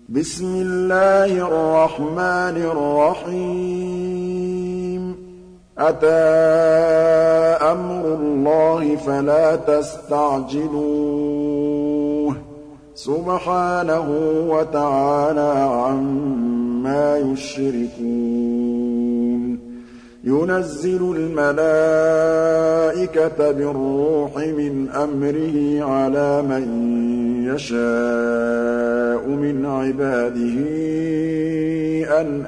بسم الله الرحمن الرحيم أتى أمر الله فلا تستعجلوه سبحانه وتعالى عما يشركون ينزل الملائكة بالروح من أمره على من يشاء من عباده أن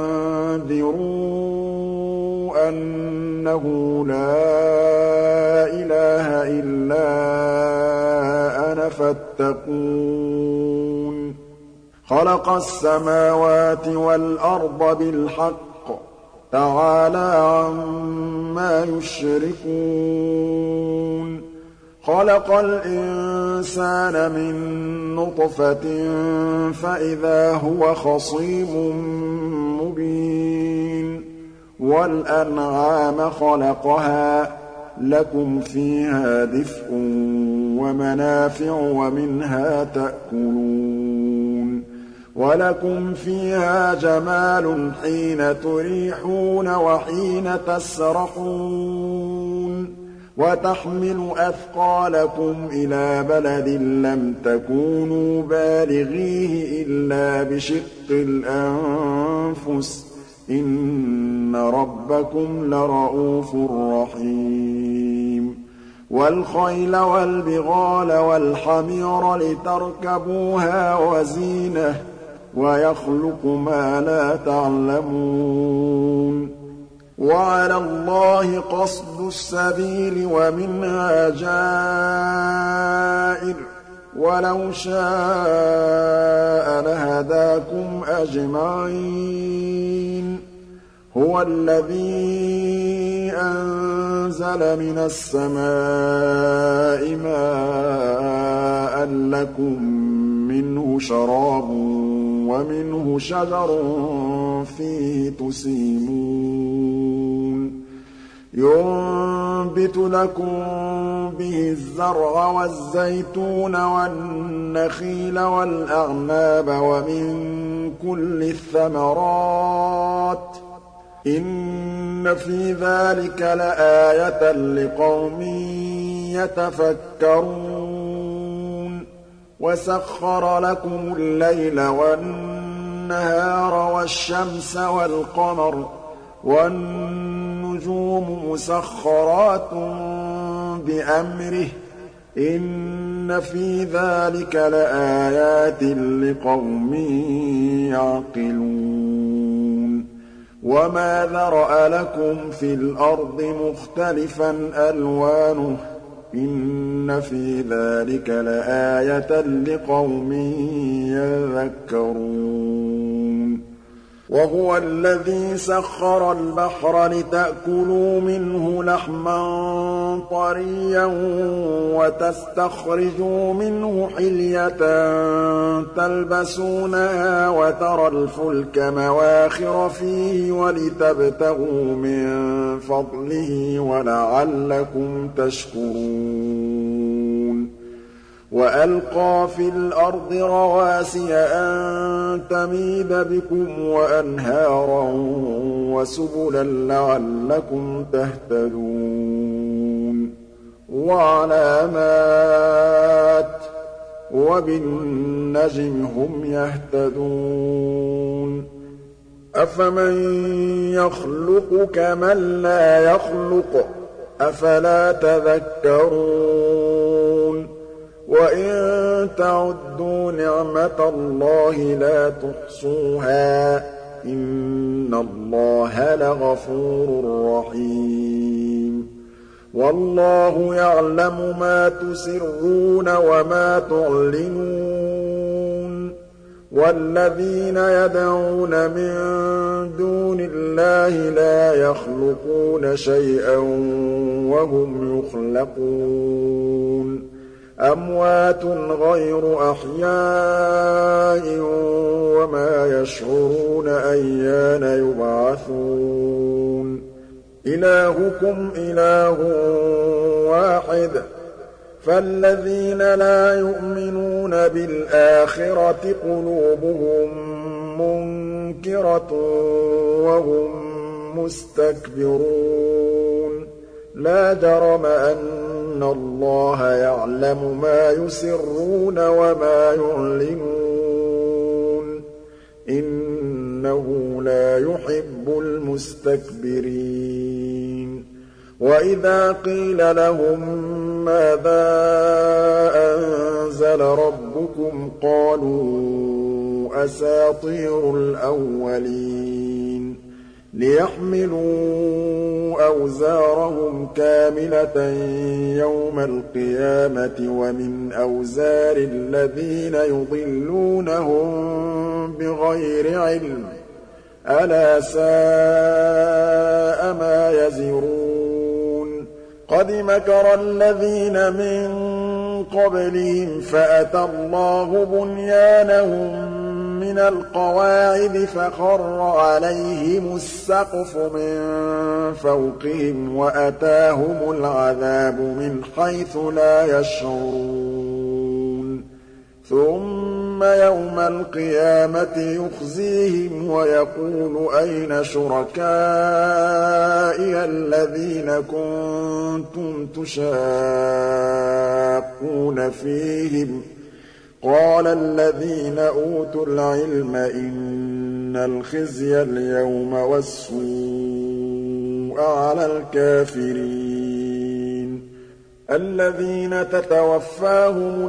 أنذروا أنه لا إله إلا أنا فاتقون خلق السماوات والأرض بالحق تعالى عما يشركون خلق الإنسان من نطفة فإذا هو خصيم مبين والأنعام خلقها لكم فيها دفء ومنافع ومنها تأكلون وَلَكُمْ فِيهَا جَمَالٌ حِينَ تُرِيحُونَ وَحِينَ تَسْرَحُونَ وَتَحْمِلُ أَثْقَالَكُمْ إِلَىٰ بَلَدٍ لَّمْ تَكُونُوا بَالِغِيهِ إِلَّا بِشِقِّ الْأَنفُسِ ۚ إِنَّ رَبَّكُمْ لَرَءُوفٌ رَّحِيمٌ وَالْخَيْلَ وَالْبِغَالَ وَالْحَمِيرَ لِتَرْكَبُوهَا وَزِينَةً وَيَخْلُقُ مَا لَا تَعْلَمُونَ وَعَلَى اللَّهِ قَصْدُ السَّبِيلِ وَمِنْهَا جَائِرٌ وَلَوْ شَاءَ لَهَدَاكُمْ أَجْمَعِينَ هُوَ الَّذِي أَنزَلَ مِنَ السَّمَاءِ مَاءً لَّكُم مِّنْهُ شَرَابٌ وَمِنْهُ شَجَرٌ فِيهِ تُسِيمُونَ يُنبِتُ لَكُم بِهِ الزَّرْعَ وَالزَّيْتُونَ وَالنَّخِيلَ وَالْأَعْنَابَ وَمِن كُلِّ الثَّمَرَاتِ ۚ إِنَّ في ذَٰلِكَ لَآيَةً لِّقَوْمٍ يَتَفَكَّرُونَ وَسَخَّرَ لَكُمُ اللَّيْلَ وَالنَّهَارَ وَالشَّمْسَ وَالْقَمَرَ وَالنُّجُومُ مُسَخَّرَاتٌ بِأَمْرِهِ ۗ إِنَّ في ذَٰلِكَ لَآيَاتٍ لِّقَوْمٍ يَعْقِلُونَ وَمَا ذَرَأَ لَكُمْ فِي الْأَرْضِ مُخْتَلِفًا أَلْوَانُهُ ۗ إِنَّ في ذَٰلِكَ لَآيَةً لِّقَوْمٍ يَذَّكَّرُونَ وَهُوَ الَّذِي سَخَّرَ الْبَحْرَ لِتَأْكُلُوا مِنْهُ لَحْمًا طَرِيًّا وَتَسْتَخْرِجُوا مِنْهُ حِلْيَةً تَلْبَسُونَهَا وَتَرَى الْفُلْكَ مَوَاخِرَ فِيهِ وَلِتَبْتَغُوا مِن فَضْلِهِ وَلَعَلَّكُمْ تَشْكُرُونَ وَأَلْقَىٰ فِي الْأَرْضِ رَوَاسِيَ أَن تَمِيدَ بِكُمْ وَأَنْهَارًا وَسُبُلًا لَّعَلَّكُمْ تَهْتَدُونَ وَعَلَامَاتٍ ۚ وَبِالنَّجْمِ هُمْ يَهْتَدُونَ أَفَمَن يَخْلُقُ كَمَن لَّا يَخْلُقُ ۗ أَفَلَا تَذَكَّرُونَ وَإِن تَعُدُّوا نِعْمَةَ اللَّهِ لَا تُحْصُوهَا ۗ إِنَّ اللَّهَ لَغَفُورٌ رَّحِيمٌ وَاللَّهُ يَعْلَمُ مَا تُسِرُّونَ وَمَا تُعْلِنُونَ وَالَّذِينَ يَدْعُونَ مِن دُونِ اللَّهِ لَا يَخْلُقُونَ شَيْئًا وَهُمْ يُخْلَقُونَ أَمْوَاتٌ غَيْرُ أَحْيَاءٍ وَمَا يَشْعُرُونَ أَيَّانَ يُبْعَثُونَ إِلَٰهُكُمْ إِلَٰهٌ وَاحِدٌ فالذين لا يؤمنون بالآخرة قلوبهم منكرة وهم مستكبرون لا جرم أن الله يعلم ما يسرون وما يعلنون إنه لا يحب المستكبرين وإذا قيل لهم ماذا أنزل ربكم قالوا أساطير الأولين ليحملوا أوزارهم كاملة يوم القيامة ومن أوزار الذين يضلونهم بغير علم ألا ساء ما يزرون قد مكر الذين من قبلهم فأتى الله بنيانهم من القواعد فخر عليهم السقف من فوقهم وأتاهم العذاب من حيث لا يشعرون ثم يوم القيامة يخزيهم ويقول أين شركائي الذين كنتم تشاقون فيهم قال الذين أوتوا العلم إن الخزي اليوم والسوء على الكافرين الذين تتوفاهم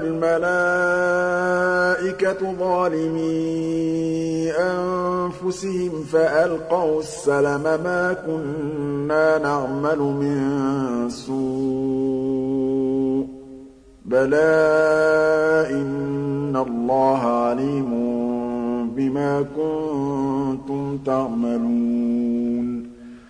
الملائكة ظالمي أنفسهم فألقوا السلم ما كنا نعمل من سوء بلى إن الله عليم بما كنتم تعملون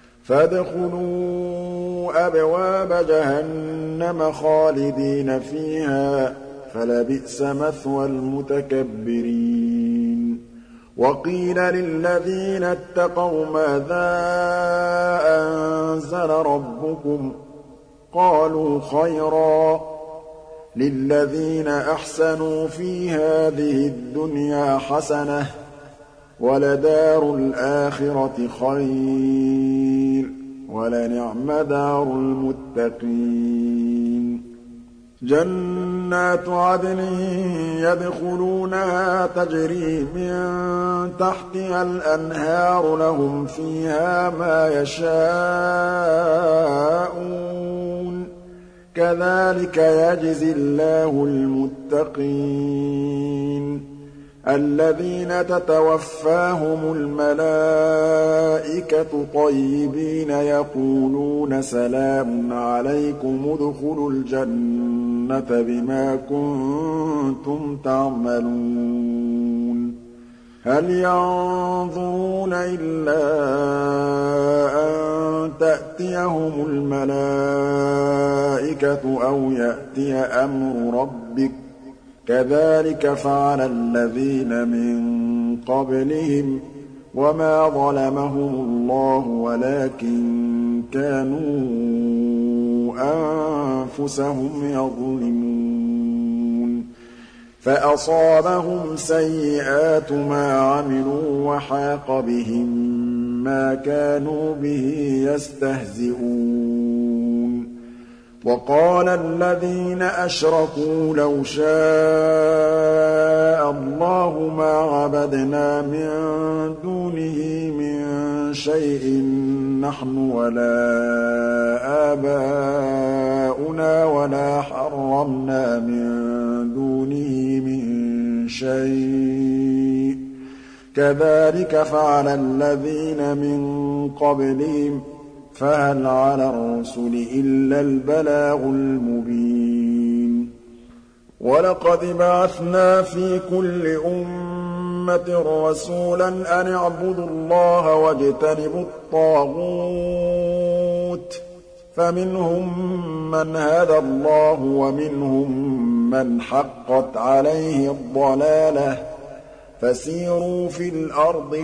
فادخلوا أبواب جهنم خالدين فيها فلبئس مثوى المتكبرين وقيل للذين اتقوا ماذا أنزل ربكم قالوا خيرا للذين أحسنوا في هذه الدنيا حسنة ولدار الآخرة خير ولنعم دار المتقين جنات عدن يدخلونها تجري من تحتها الأنهار لهم فيها ما يشاءون كذلك يجزي الله المتقين الذين تتوفاهم الملائكة طيبين يقولون سلام عليكم ادخلوا الجنة بما كنتم تعملون هل ينظرون إلا أن تأتيهم الملائكة أو يأتي أمر ربك كذلك فعل الذين من قبلهم وما ظلمهم الله ولكن كانوا أنفسهم يظلمون فأصابهم سيئات ما عملوا وحاق بهم ما كانوا به يستهزئون وقال الذين أشركوا لو شاء الله ما عبدنا من دونه من شيء نحن ولا آباؤنا ولا حرمنا من دونه من شيء كذلك فعل الذين من قبلهم فهل على الرسل إلا البلاغ المبين ولقد بعثنا في كل أمة رسولا أن اعبدوا الله واجتنبوا الطاغوت فمنهم من هدى الله ومنهم من حقت عليه الضلالة فسيروا في الأرض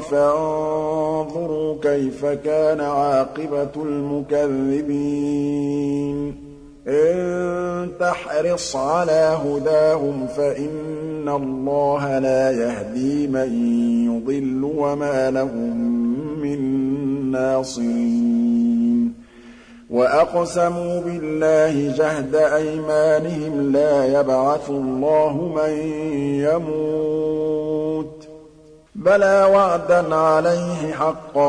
فانظروا كيف كان عاقبة المكذبين إن تحرص على هداهم فإن الله لا يهدي من يضل وما لهم من ناصرين وأقسموا بالله جهد أيمانهم لا يبعث الله من يموت بلى وعدا عليه حقا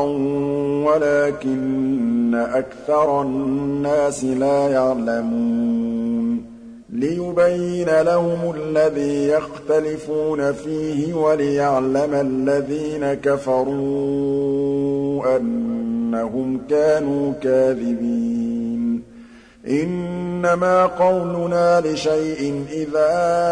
ولكن أكثر الناس لا يعلمون ليبين لهم الذي يختلفون فيه وليعلم الذين كفروا أنهم كانوا كاذبين إنما قولنا لشيء إذا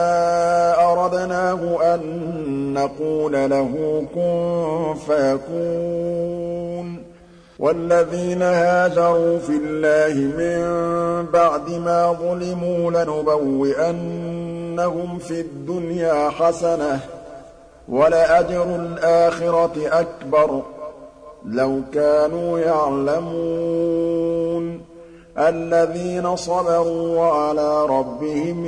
أردناه أن نقول له كن فيكون والذين هاجروا في الله من بعد ما ظلموا لنبوئنهم في الدنيا حسنة ولأجر الآخرة أكبر لو كانوا يعلمون الذين صبروا وعلى ربهم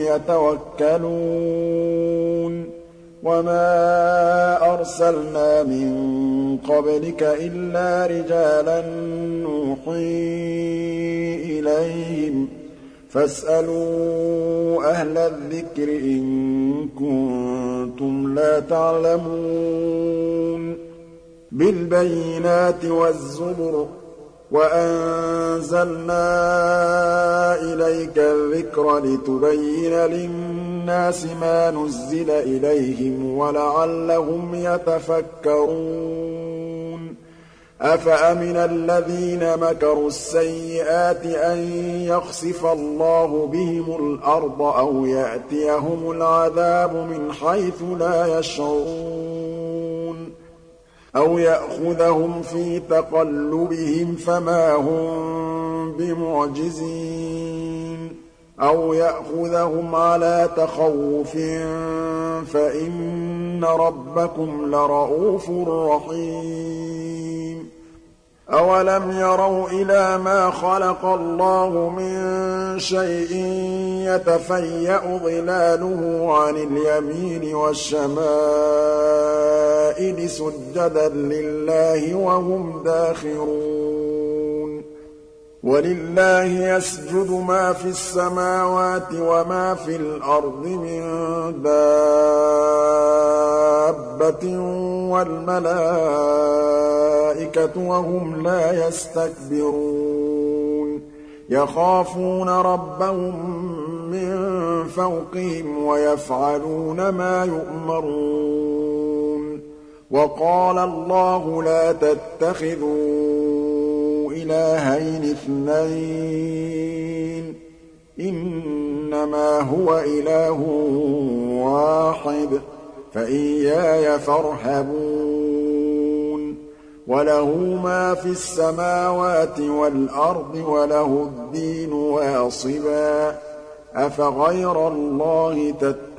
يتوكلون وما أرسلنا من قبلك إلا رجالا نوحي إليهم فاسألوا أهل الذكر إن كنتم لا تعلمون بالبينات والزبر وأنزلنا إليك الذكر لتبين للناس ما نزل إليهم ولعلهم يتفكرون أفأمن الذين مكروا السيئات أن يخسف الله بهم الأرض أو يأتيهم العذاب من حيث لا يشعرون أو يأخذهم في تقلبهم فما هم بمعجزين أو يأخذهم على تخوف فإن ربكم لرءوف رحيم أولم يروا إلى ما خلق الله من شيء يتفيأ ظلاله عن اليمين والشمائل سجدا لله وهم داخرون ولله يسجد ما في السماوات وما في الأرض من دابة والملائكة وهم لا يستكبرون يخافون ربهم من فوقهم ويفعلون ما يؤمرون وقال الله لا تتخذوا إلهين اثنين إنما هو إله واحد فإياي فارهبون وله ما في السماوات والأرض وله الدين واصبا أفغير الله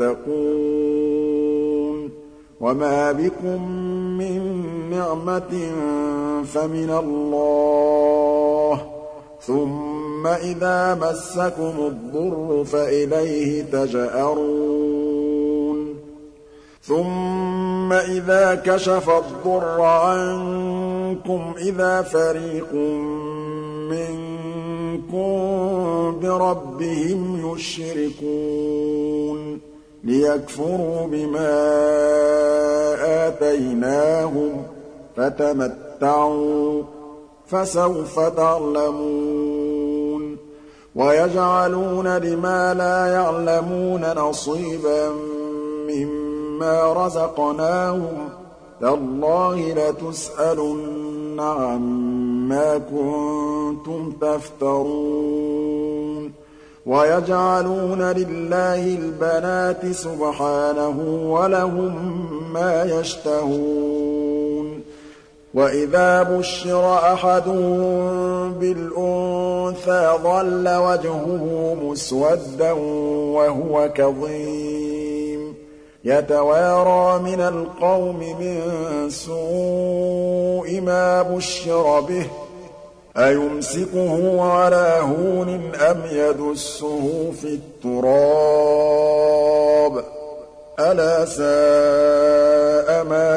تتقون وما بكم من نعمة فمن الله ثم إذا مسكم الضر فإليه تجأرون ثم إذا كشف الضر عنكم إذا فريق منكم بربهم يشركون ليكفروا بما آتيناهم فتمتعوا فسوف تعلمون ويجعلون لما لا يعلمون نصيبا مما رزقناهم تالله لتسألن عما كنتم تفترون ويجعلون لله البنات سبحانه ولهم ما يشتهون وإذا بشر أحدهم بالأنثى ظل وجهه مسودا وهو كظيم يتوارى من القوم من سوء ما بشر به أيمسكه على هون أم يدسه في التراب ألا ساء ما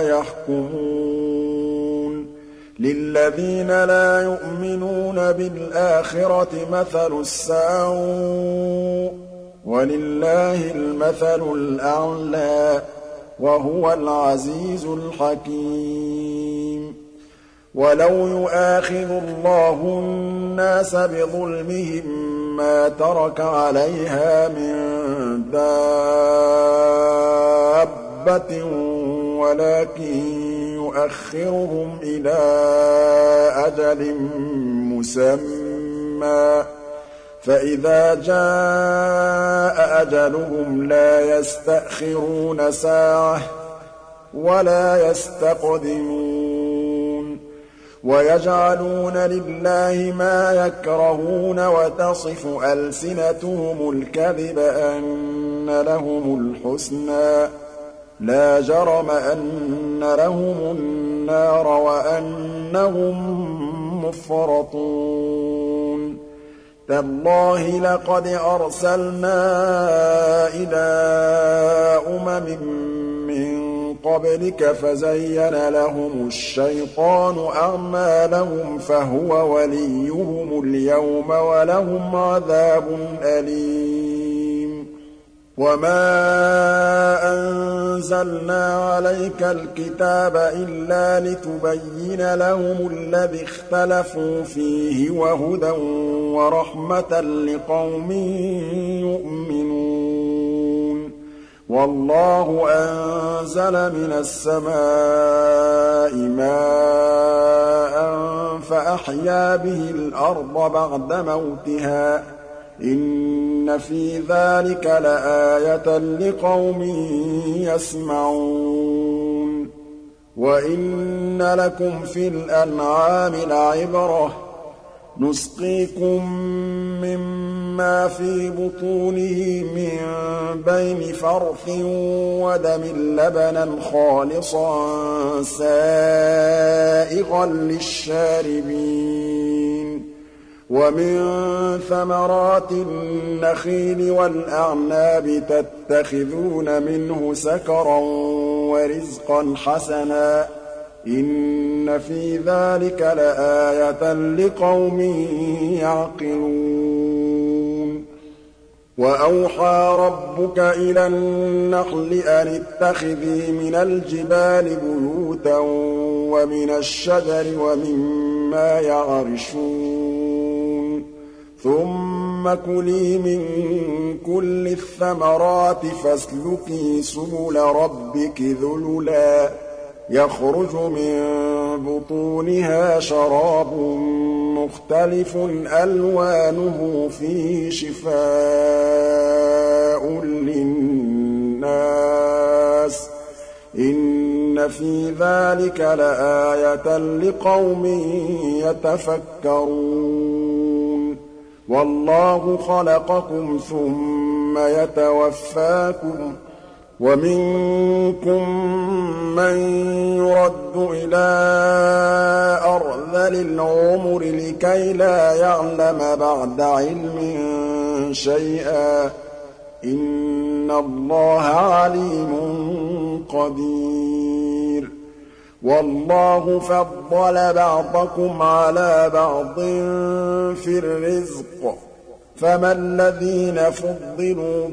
يحكمون للذين لا يؤمنون بالآخرة مثل السوء ولله المثل الأعلى وهو العزيز الحكيم ولو يؤاخذ الله الناس بظلمهم ما ترك عليها من دابة ولكن يؤخرهم إلى أجل مسمى فإذا جاء أجلهم لا يستأخرون ساعة ولا يستقدمون ويجعلون لله ما يكرهون وتصف ألسنتهم الكذب أن لهم الحسنى لا جرم أن لهم النار وأنهم مفرطون تالله لقد أرسلنا إلى من قبلك فزين لهم الشيطان أعمالهم فهو وليهم اليوم ولهم عذاب أليم وما أنزلنا عليك الكتاب إلا لتبين لهم الذي اختلفوا فيه وهدى ورحمة لقوم يؤمنون والله أنزل من السماء ماء فأحيا به الأرض بعد موتها إن في ذلك لآية لقوم يسمعون وإن لكم في الأنعام لعبرة نسقيكم مما في بطونه من بين فرث ودم لبنا خالصا سائغا للشاربين ومن ثمرات النخيل والأعناب تتخذون منه سكرا ورزقا حسنا إن في ذلك لآية لقوم يعقلون وأوحى ربك إلى النحل أن اتخذي من الجبال بيوتا ومن الشجر ومما يعرشون ثم كلي من كل الثمرات فاسلكي سبل ربك ذللا يخرج من بطونها شراب مختلف ألوانه فيه شفاء للناس إن في ذلك لآية لقوم يتفكرون والله خلقكم ثم يتوفاكم ومنكم من يرد إلى أرذل العمر لكي لا يعلم بعد علم شيئا إن الله عليم قدير والله فضل بعضكم على بعض في الرزق فما الذين فضلوا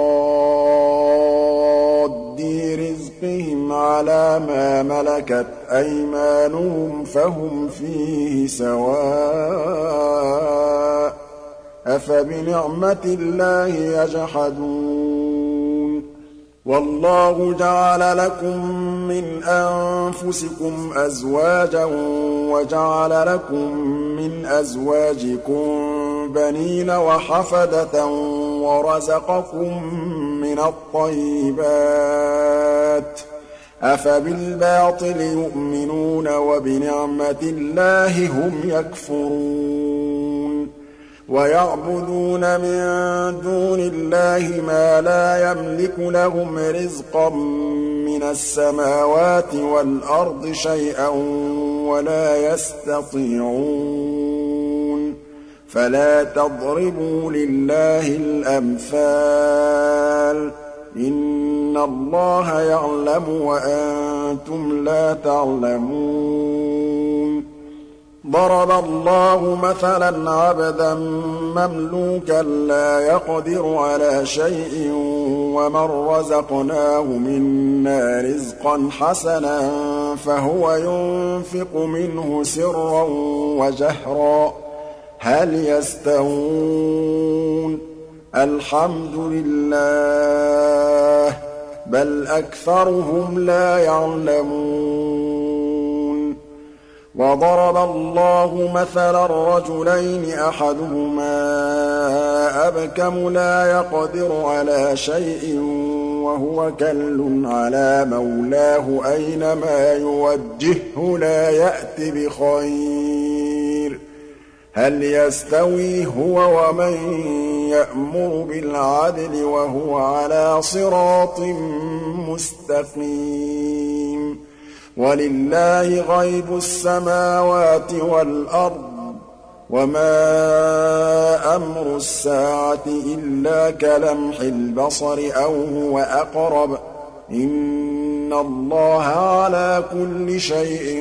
براد رزقهم على ما ملكت أيمانهم فهم فيه سواء أفبنعمة الله يجحدون والله جعل لكم من أنفسكم أزواجا وجعل لكم من أزواجكم بنين وحفدة ورزقكم من الطيبات أفبالباطل يؤمنون وبنعمة الله هم يكفرون ويعبدون من دون الله ما لا يملك لهم رزقا من السماوات والأرض شيئا ولا يستطيعون فلا تضربوا لله الأمثال إن الله يعلم وأنتم لا تعلمون ضرب الله مثلا عبدا مملوكا لا يقدر على شيء ومن رزقناه منا رزقا حسنا فهو ينفق منه سرا وجهرا هل يستوون الحمد لله بل أكثرهم لا يعلمون وضرب الله مثلا رجلين أحدهما أبكم لا يقدر على شيء وهو كل على مولاه أينما يوجهه لا يأت بخير هل يستوي هو ومن يأمر بالعدل وهو على صراط مستقيم ولله غيب السماوات والأرض وما أمر الساعة إلا كلمح البصر أو هو أقرب إن الله على كل شيء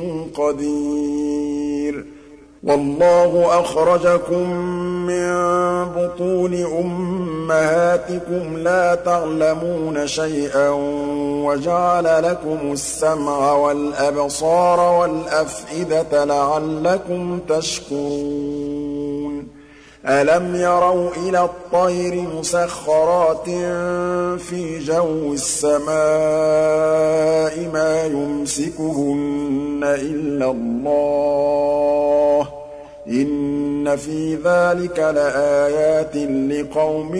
قدير والله أخرجكم من بطون أمهاتكم لا تعلمون شيئا وجعل لكم السمع والأبصار والأفئدة لعلكم تشكرون ألم يروا إلى الطير مسخرات في جو السماء ما يمسكهن إلا الله إن في ذلك لآيات لقوم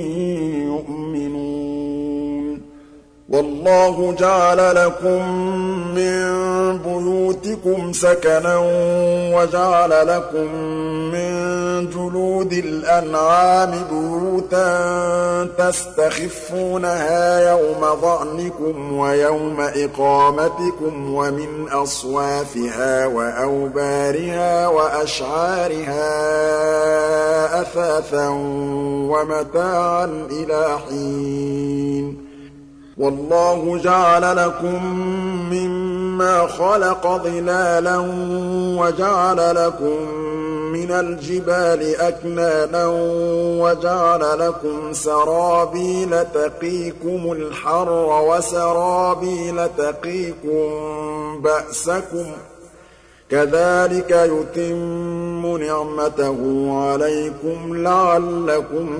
يؤمنون والله جعل لكم من بيوتكم سكنا وجعل لكم من جلود الأنعام بيوتا تستخفونها يوم ظعنكم ويوم إقامتكم ومن أصوافها وأوبارها وأشعارها أثاثا ومتاعا إلى حين والله جعل لكم مما خلق ظلالا وجعل لكم من الجبال أكنانا وجعل لكم سرابيل تقيكم الحر وسرابيل تقيكم بأسكم كذلك يتم نعمته عليكم لعلكم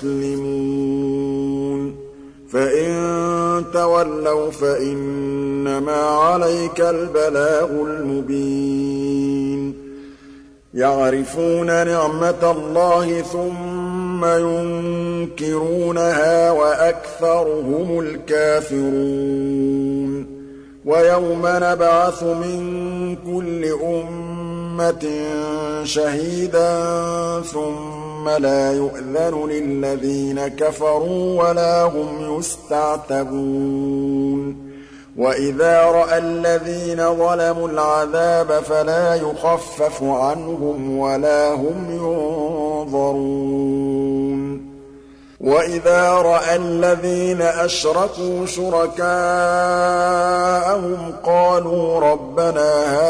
تسلمون فإن تولوا فإنما عليك البلاغ المبين يعرفون نعمة الله ثم ينكرونها وأكثرهم الكافرون ويوم نبعث من كل أمة شهيدا ثم لا يؤذن للذين كفروا ولا هم يستعتبون وإذا رأى الذين ظلموا العذاب فلا يخفف عنهم ولا هم ينظرون وإذا رأى الذين أشركوا شركاءهم قالوا ربنا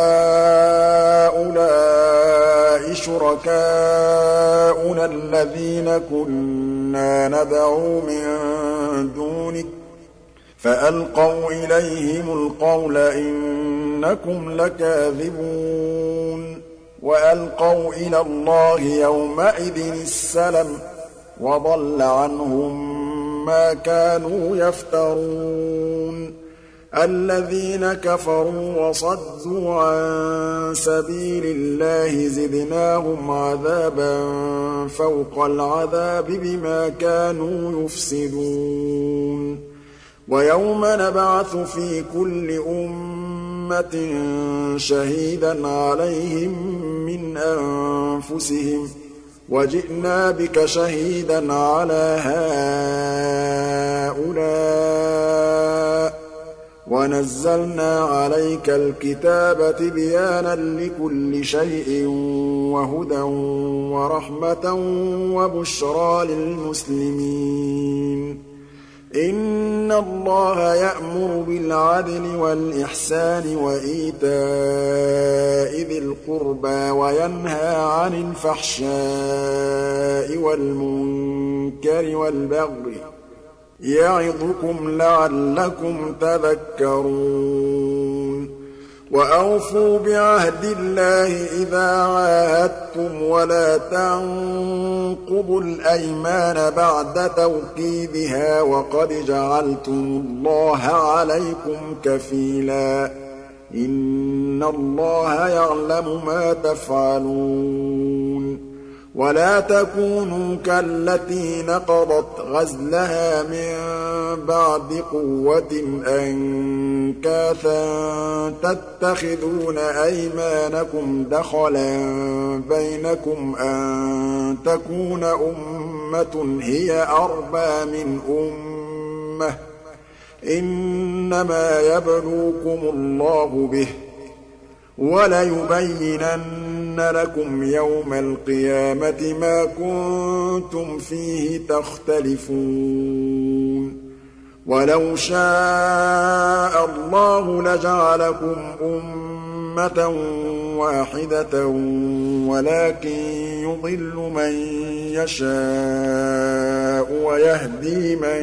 هؤلاء شركاؤنا الذين كنا ندعو من دونك فألقوا إليهم القول إنكم لكاذبون وألقوا إلى الله يومئذ السلم وضل عنهم ما كانوا يفترون الذين كفروا وصدوا عن سبيل الله زدناهم عذابا فوق العذاب بما كانوا يفسدون ويوم نبعث في كل أمة شهيدا عليهم من أنفسهم وجئنا بك شهيدا على هؤلاء وَنَزَّلْنَا عَلَيْكَ الْكِتَابَ تِبْيَانًا لِّكُلِّ شَيْءٍ وَهُدًى وَرَحْمَةً وَبُشْرَىٰ لِلْمُسْلِمِينَ إِنَّ اللَّهَ يَأْمُرُ بِالْعَدْلِ وَالْإِحْسَانِ وَإِيتَاءِ ذِي الْقُرْبَىٰ وَيَنْهَىٰ عَنِ الْفَحْشَاءِ وَالْمُنكَرِ وَالْبَغْيِ يَعِظُكُمْ لَعَلَّكُمْ تَذَكَّرُونَ وَأَوْفُوا بِعَهْدِ اللَّهِ إِذَا عَاهَدتُّمْ وَلَا تَنقُضُوا الْأَيْمَانَ بَعْدَ تَوْكِيدِهَا وَقَدْ جَعَلْتُمُ اللَّهَ عَلَيْكُمْ كَفِيلًا إِنَّ اللَّهَ يَعْلَمُ مَا تَفْعَلُونَ وَلَا تَكُونُوا كَالَّتِي نَقَضَتْ غَزْلَهَا مِن بَعْدِ قُوَّةٍ أَنكَاثًا تَتَّخِذُونَ أَيْمَانَكُمْ دَخَلًا بَيْنَكُمْ أَن تَكُونَ أُمَّةٌ هِيَ أَرْبَىٰ مِنْ أُمَّةٍ ۚ إِنَّمَا يَبْلُوكُمُ اللَّهُ بِهِ ۚ وَلَيُبَيِّنَنَّ لَكُمْ يَوْمَ الْقِيَامَةِ مَا كُنتُمْ فِيهِ تَخْتَلِفُونَ وَلَوْ شَاءَ اللَّهُ لَجَعَلَكُمْ أُمَّةً وَاحِدَةً وَلَٰكِن يُضِلُّ مَن يَشَاءُ وَيَهْدِي مَن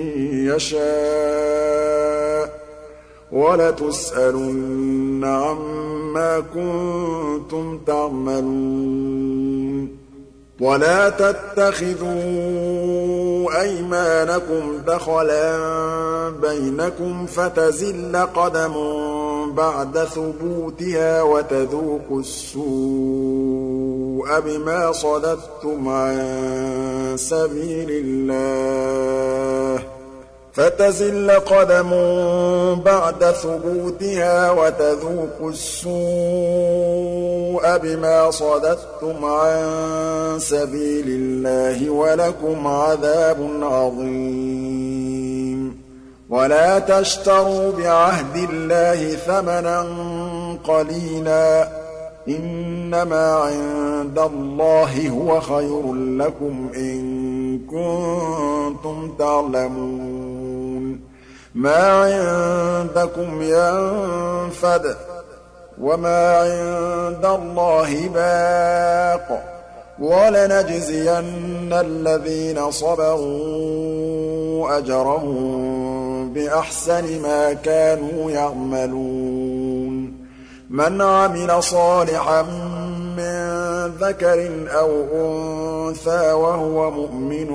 يَشَاءُ ۚ وَلَتُسْأَلُنَّ عَمَّا كُنتُمْ تَعْمَلُونَ وَلَا تَتَّخِذُوا أَيْمَانَكُمْ دَخَلًا بَيْنَكُمْ فَتَزِلَّ قَدَمٌ بَعْدَ ثُبُوتِهَا وَتَذُوقُوا السُّوءَ بِمَا صَدَدتُّمْ عَن سَبِيلِ اللَّهِ فَتَزِلَّ قَدَمٌ بَعْدَ ثُبُوتِهَا وَتَذُوقُوا السُّوءَ بِمَا صَدَدتُّمْ عَن سَبِيلِ اللَّهِ وَلَكُمْ عَذَابٌ عَظِيمٌ وَلَا تَشْتَرُوا بِعَهْدِ اللَّهِ ثَمَنًا قَلِيلًا ۚ إِنَّمَا عِندَ اللَّهِ هُوَ خَيْرٌ لَّكُمْ إِن كُنتُمْ تَعْلَمُونَ مَا عِندَكُمْ يَنفَدُ ۖ وَمَا عِندَ اللَّهِ بَاقٍ ۗ وَلَنَجْزِيَنَّ الَّذِينَ صَبَرُوا أَجْرَهُم بِأَحْسَنِ مَا كَانُوا يَعْمَلُونَ مَنْ عَمِلَ صَالِحًا مِّن ذَكَرٍ أَوْ أُنثَىٰ وَهُوَ مُؤْمِنٌ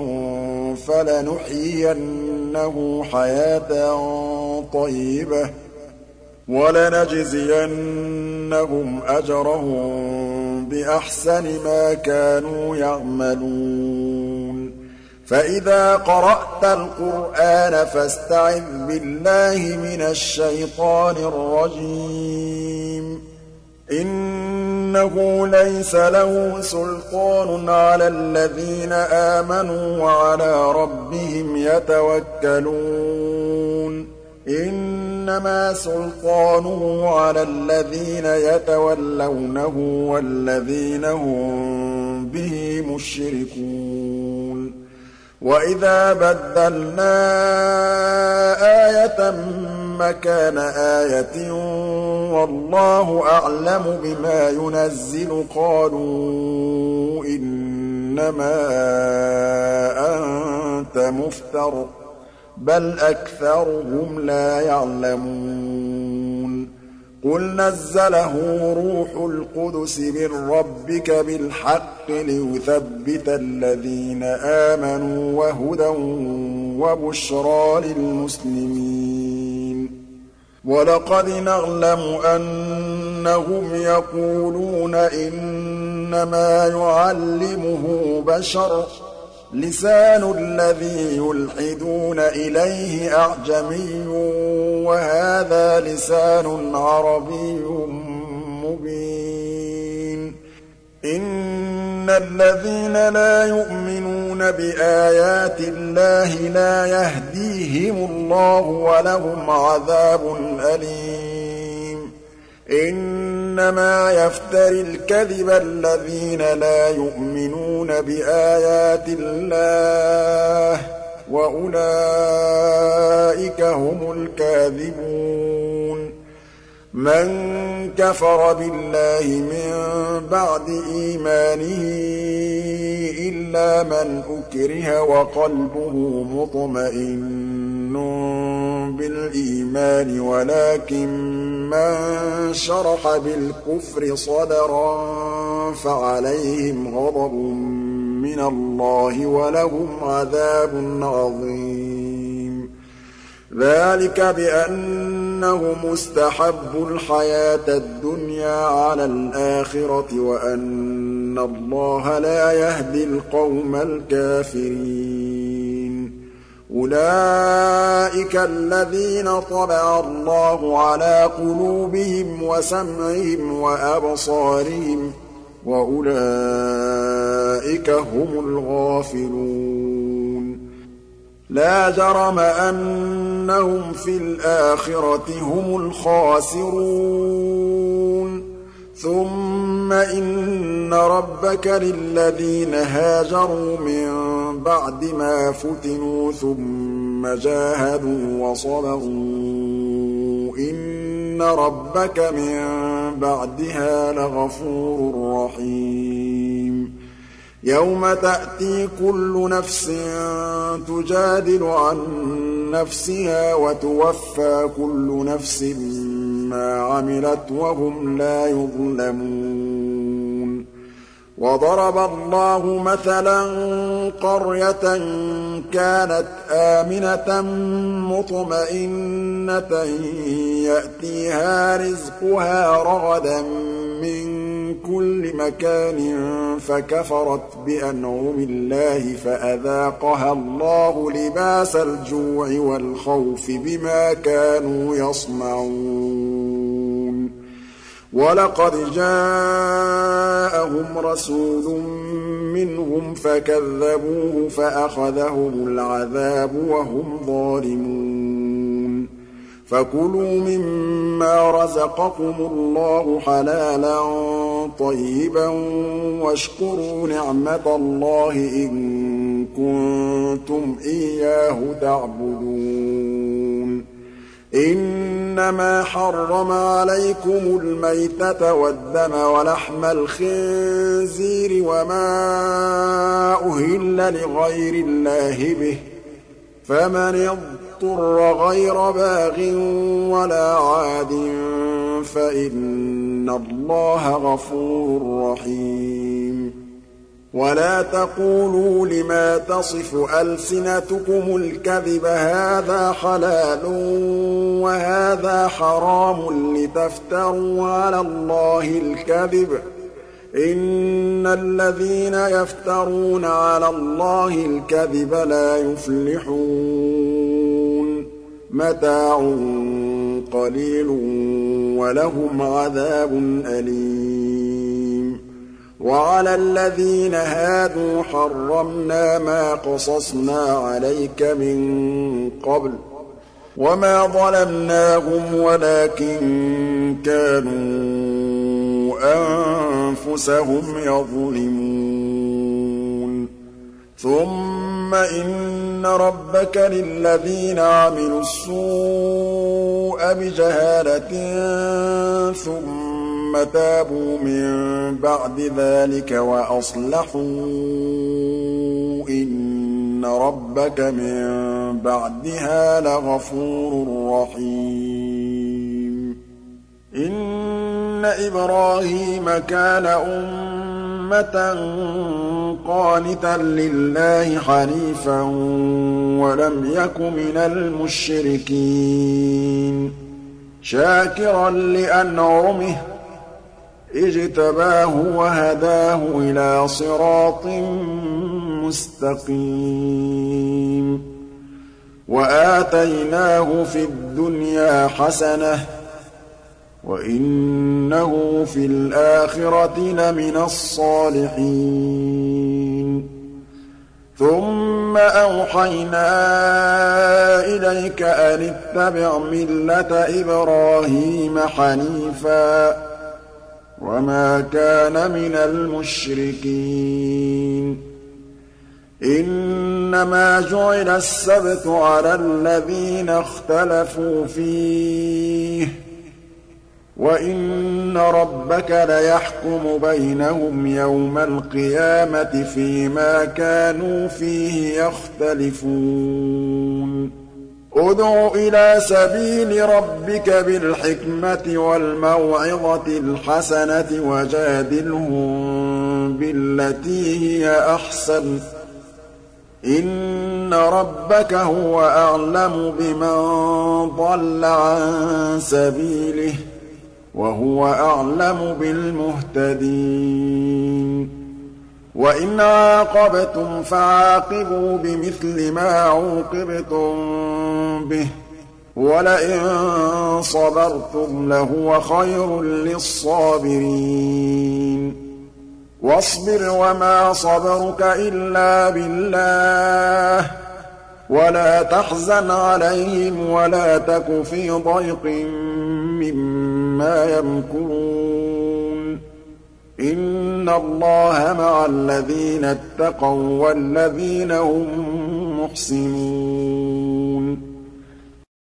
فَلَنُحْيِيَنَّهُ حَيَاةً طَيِّبَةً ۖ وَلَنَجْزِيَنَّهُمْ أَجْرَهُم بِأَحْسَنِ مَا كَانُوا يَعْمَلُونَ فَإِذَا قَرَأْتَ الْقُرْآنَ فَاسْتَعِذْ بِاللَّهِ مِنَ الشَّيْطَانِ الرَّجِيمِ إِنَّهُ لَيْسَ لَهُ سُلْطَانٌ عَلَى الَّذِينَ آمَنُوا وَعَلَىٰ رَبِّهِمْ يَتَوَكَّلُونَ إِنَّمَا سُلْطَانُهُ عَلَى الَّذِينَ يَتَوَلَّوْنَهُ وَالَّذِينَ هُم بِهِ مُشْرِكُونَ وَإِذَا بَدَّلْنَا آيَةً مَّكَانَ آيَةٍ وَاللَّهُ أَعْلَمُ بِمَا يُنَزِّلُ قَالُوا إِنَّمَا أَنتَ مُفْتَرٍ ۚ بَلْ أَكْثَرُهُمْ لَا يَعْلَمُونَ قُلْ نَزَّلَهُ رُوحُ الْقُدُسِ مِن رَّبِّكَ بِالْحَقِّ لِيُثَبِّتَ الَّذِينَ آمَنُوا وَهُدًى وَبُشْرَىٰ لِلْمُسْلِمِينَ وَلَقَدْ نَعْلَمُ أَنَّهُمْ يَقُولُونَ إِنَّمَا يُعَلِّمُهُ بَشَرٌ ۗ لِّسَانُ الَّذِي يُلْحِدُونَ إِلَيْهِ أَعْجَمِيٌّ وَهَٰذَا الذين لا يؤمنون بآيات الله لا يهديهم الله ولهم عذاب أليم إنما يفتري الكذب الذين لا يؤمنون بآيات الله وأولئك هم الكاذبون من كفر بالله من بعد إيمانه إلا من أكره وقلبه مطمئن بالإيمان ولكن من شرح بالكفر صدرا فعليهم غضب من الله ولهم عذاب عظيم ذلك بأنهم استحبوا الحياة الدنيا على الآخرة وأن الله لا يهدي القوم الكافرين أولئك الذين طبع الله على قلوبهم وسمعهم وأبصارهم وأولئك هم الغافلون لا جرم أنهم في الآخرة هم الخاسرون ثم إن ربك للذين هاجروا من بعد ما فتنوا ثم جاهدوا وصبروا إن ربك من بعدها لغفور رحيم يوم تأتي كل نفس تجادل عن نفسها وتوفى كل نفس ما عملت وهم لا يظلمون وضرب الله مثلا قرية كانت آمنة مطمئنة يأتيها رزقها رغدا من كل مكان فكفرت بأنعم الله فأذاقها الله لباس الجوع والخوف بما كانوا يصنعون ولقد جاءهم رسول منهم فكذبوه فأخذهم العذاب وهم ظالمون فكلوا مما رزقكم الله حلالا طيبا واشكروا نعمة الله إن كنتم إياه تعبدون إنما حرم عليكم الميتة والدم ولحم الخنزير وما أهل لغير الله به فمن اضطر غير باغ ولا عاد فإن الله غفور رحيم ولا تقولوا لما تصف ألسنتكم الكذب هذا حلال وهذا حرام لتفتروا على الله الكذب إن الذين يفترون على الله الكذب لا يفلحون متاع قليل ولهم عذاب أليم وعلى الذين هادوا حرمنا ما قصصنا عليك من قبل وما ظلمناهم ولكن كانوا أنفسهم يظلمون ثم إن ربك للذين عملوا السوء بجهالة ثم تابوا من بعد ذلك وأصلحوا إن ربك من بعدها لغفور رحيم إن إبراهيم كان أمة قانتا لله حنيفا ولم يك من المشركين شاكرا لأنعمه اجتباه وهداه إلى صراط مستقيم وآتيناه في الدنيا حسنة وَإِنَّهُ فِي الْآخِرَةِ لَمِنَ الصَّالِحِينَ ثُمَّ أَوْحَيْنَا إِلَيْكَ أَنِ اتَّبِعْ مِلَّةَ إِبْرَاهِيمَ حَنِيفًا وَمَا كَانَ مِنَ الْمُشْرِكِينَ إِنَّمَا جُعِلَ السَّبْتُ عَلَى الَّذِينَ اخْتَلَفُوا فِيهِ ۚ وَإِنَّ رَبَّكَ لَيَحْكُمُ بَيْنَهُمْ يَوْمَ الْقِيَامَةِ فِيمَا كَانُوا فِيهِ يَخْتَلِفُونَ ادْعُ إِلَىٰ سَبِيلِ رَبِّكَ بِالْحِكْمَةِ وَالْمَوْعِظَةِ الْحَسَنَةِ وَجَادِلْهُم بِالَّتِي هِيَ أَحْسَنُ ۚ إِنَّ رَبَّكَ هُوَ أَعْلَمُ بِمَن ضَلَّ عَن سَبِيلِهِ ۖ وَهُوَ أَعْلَمُ بِالْمُهْتَدِينَ وَإِنْ عَاقَبْتُمْ فَعَاقِبُوا بِمِثْلِ مَا عُوقِبْتُم بِهِ ۖ وَلَئِن صَبَرْتُمْ لَهُوَ خَيْرٌ لِّلصَّابِرِينَ وَاصْبِرْ وَمَا صَبَرُكَ إِلَّا بِاللَّهِ ۚ وَلَا تَحْزَنْ عَلَيْهِمْ وَلَا تَكُ فِي ضَيْقٍ مِّمَّا يَمْكُرُونَ إِنَّ اللَّهَ مَعَ الَّذِينَ اتَّقَوا وَّالَّذِينَ هُم مُّحْسِنُونَ